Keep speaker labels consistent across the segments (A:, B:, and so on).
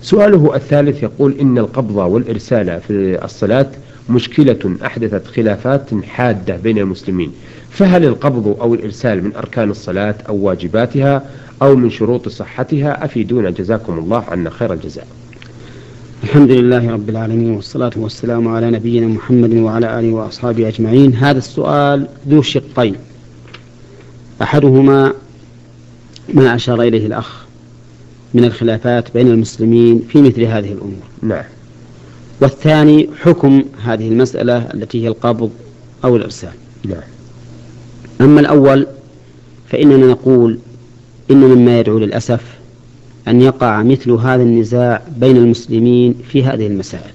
A: سؤاله الثالث يقول إن القبض والإرسال في الصلاة مشكلة أحدثت خلافات حادة بين المسلمين، فهل القبض أو الإرسال من أركان الصلاة أو واجباتها أو من شروط صحتها؟ أفيدونا جزاكم الله عنا خير الجزاء.
B: الحمد لله رب العالمين، والصلاة والسلام على نبينا محمد وعلى آله وأصحابه أجمعين. هذا السؤال ذو شقين، أحدهما ما أشار إليه الأخ من الخلافات بين المسلمين في مثل هذه الأمور،
A: نعم.
B: والثاني حكم هذه المسألة التي هي القبض أو الإرسال،
A: نعم.
B: أما الأول فإننا نقول إن مما يدعو للأسف أن يقع مثل هذا النزاع بين المسلمين في هذه المسائل،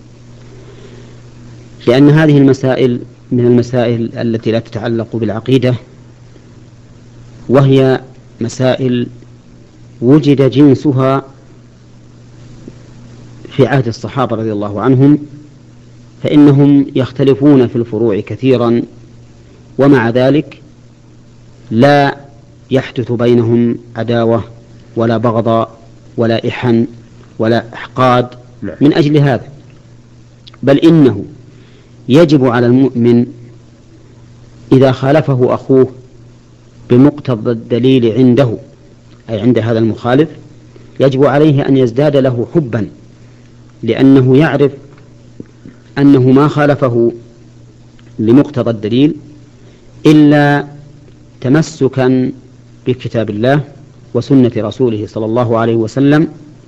B: لأن هذه المسائل من المسائل التي لا تتعلق بالعقيدة، وهي مسائل وجد جنسها في عهد الصحابة رضي الله عنهم، فإنهم يختلفون في الفروع كثيرا، ومع ذلك لا يحدث بينهم عداوة ولا بغضاء ولا إحن ولا إحقاد من أجل هذا، بل إنه يجب على المؤمن إذا خالفه أخوه بمقتضى الدليل عنده، أي عند هذا المخالف، يجب عليه أن يزداد له حبا، لأنه يعرف أنه ما خالفه لمقتضى الدليل إلا تمسكا بكتاب الله وسنة رسوله صلى الله عليه وسلم،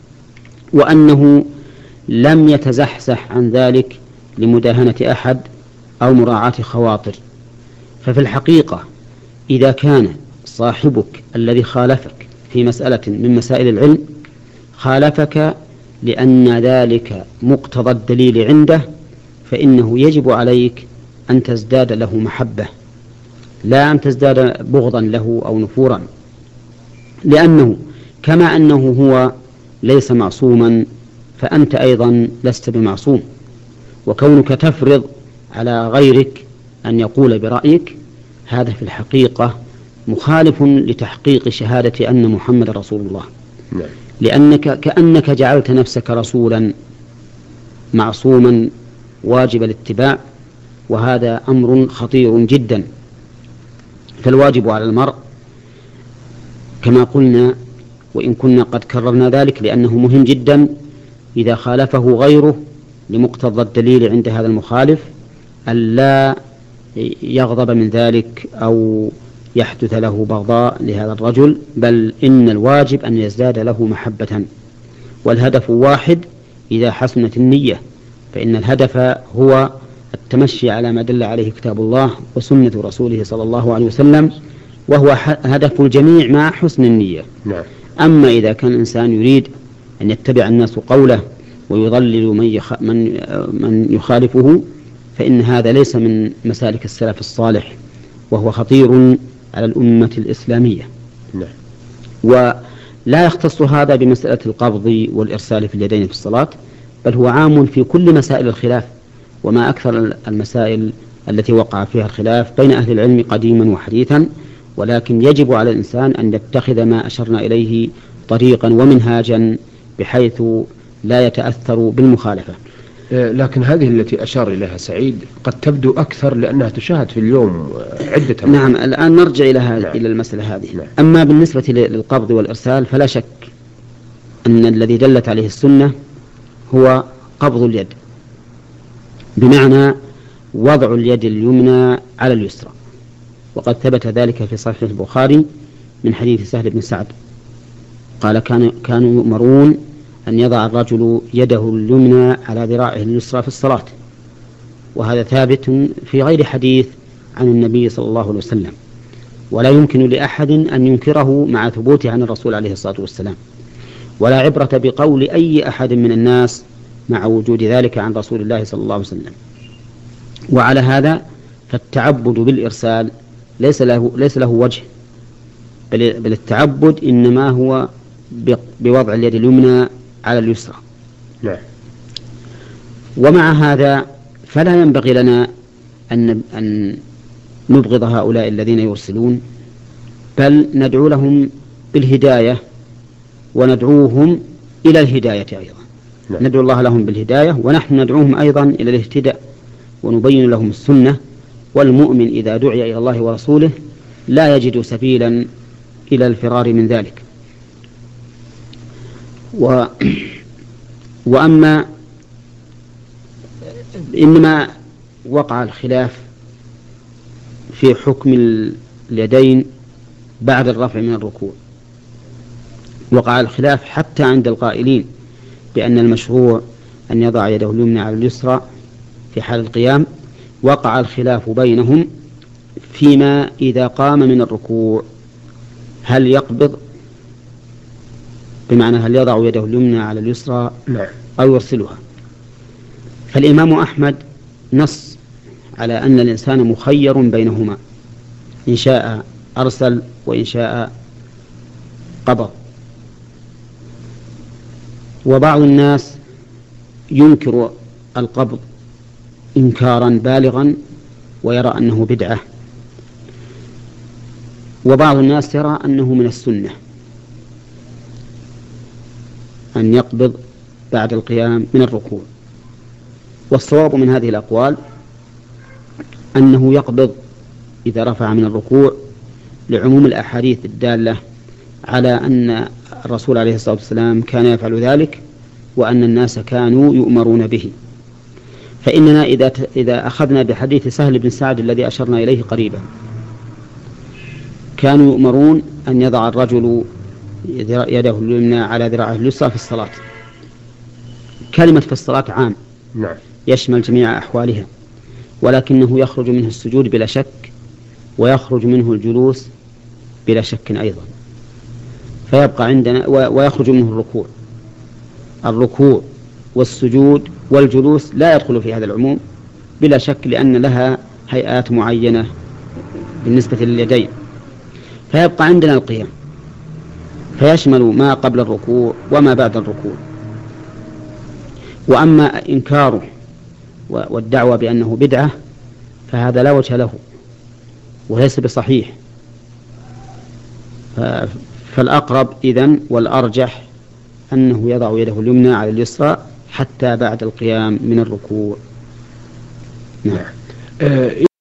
B: وأنه لم يتزحزح عن ذلك لمداهنة أحد أو مراعاة خواطر. ففي الحقيقة إذا كان صاحبك الذي خالفك في مسألة من مسائل العلم خالفك لأن ذلك مقتضى الدليل عنده، فإنه يجب عليك أن تزداد له محبة، لا أن تزداد بغضا له أو نفورا، لأنه كما أنه هو ليس معصوما فأنت أيضا لست بمعصوم، وكونك تفرض على غيرك أن يقول برأيك هذا في الحقيقة مخالف لتحقيق شهادة أن محمد رسول الله، لأنك كأنك جعلت نفسك رسولا معصوما واجب الاتباع، وهذا أمر خطير جدا. فالواجب على المرء كما قلنا، وإن كنا قد كررنا ذلك لأنه مهم جدا، إذا خالفه غيره لمقتضى الدليل عند هذا المخالف ألا يغضب من ذلك أو يحدث له بغضاء لهذا الرجل، بل إن الواجب أن يزداد له محبة، والهدف واحد إذا حسنت النية، فإن الهدف هو التمشي على ما دل عليه كتاب الله وسنة رسوله صلى الله عليه وسلم، وهو هدف الجميع مع حسن النية. أما إذا كان الإنسان يريد أن يتبع الناس قوله ويضلل من يخالفه، فإن هذا ليس من مسالك السلف الصالح، وهو خطير على الأمة الإسلامية. ولا يختص هذا بمسألة القبض والإرسال في اليدين في الصلاة، بل هو عام في كل مسائل الخلاف، وما أكثر المسائل التي وقع فيها الخلاف بين أهل العلم قديما وحديثا، ولكن يجب على الإنسان أن يتخذ ما أشرنا إليه طريقا ومنهاجا بحيث لا يتأثر بالمخالفة.
A: لكن هذه التي أشار إليها سعيد قد تبدو أكثر لأنها تشاهد في اليوم عدة.
B: نعم، الآن نرجع إلى المسألة هذه. أما بالنسبة للقبض والإرسال فلا شك أن الذي دلت عليه السنة هو قبض اليد، بمعنى وضع اليد اليمنى على اليسرى، وقد ثبت ذلك في صحيح البخاري من حديث سهل بن سعد قال كانوا يؤمرون أن يضع الرجل يده اليمنى على ذراعه اليسرى في الصلاة، وهذا ثابت في غير حديث عن النبي صلى الله عليه وسلم، ولا يمكن لأحد أن ينكره مع ثبوته عن الرسول عليه الصلاة والسلام، ولا عبرة بقول أي أحد من الناس مع وجود ذلك عن رسول الله صلى الله عليه وسلم. وعلى هذا فالتعبد بالإرسال ليس له وجه، بل التعبد إنما هو بوضع اليد اليمنى على اليسرى. ومع هذا فلا ينبغي لنا أن نبغض هؤلاء الذين يرسلون، بل ندعو لهم بالهداية وندعوهم إلى الهداية أيضا. ندعو الله لهم بالهداية، ونحن ندعوهم أيضا إلى الاهتداء ونبين لهم السنة. والمؤمن إذا دعي إلى الله ورسوله لا يجد سبيلا إلى الفرار من ذلك. إنما وقع الخلاف في حكم اليدين بعد الرفع من الركوع. وقع الخلاف حتى عند القائلين بأن المشروع أن يضع يده اليمنى على اليسرى في حال القيام. وقع الخلاف بينهم فيما إذا قام من الركوع هل يقبض، بمعنى هل يضع يده اليمنى على اليسرى أو يرسلها. فالإمام أحمد نص على أن الإنسان مخير بينهما، إن شاء أرسل وإن شاء قبض. وبعض الناس ينكر القبض إنكارا بالغا ويرى أنه بدعة، وبعض الناس يرى أنه من السنة أن يقبض بعد القيام من الركوع. والصواب من هذه الأقوال أنه يقبض إذا رفع من الركوع لعموم الأحاديث الدالة على أن الرسول عليه الصلاة والسلام كان يفعل ذلك وأن الناس كانوا يؤمرون به. فإننا إذا أخذنا بحديث سهل بن سعد الذي أشرنا إليه قريبا، كانوا يؤمرون أن يضع الرجل يده اليمنى على ذراعه اليسرى في الصلاة. كلمة في الصلاة عام يشمل جميع أحوالها، ولكنه يخرج منه السجود بلا شك، ويخرج منه الجلوس بلا شك أيضا. فيبقى عندنا ويخرج منه الركوع والسجود والجلوس لا يدخل في هذا العموم بلا شك، لأن لها هيئات معينة بالنسبة لليدين. فيبقى عندنا القيام، فيشمل ما قبل الركوع وما بعد الركوع. وأما إنكاره والدعوة بأنه بدعة فهذا لا وجه له وليس بصحيح. فالأقرب إذن والأرجح أنه يضع يده اليمنى على اليسرى حتى بعد القيام من الركوع. نعم.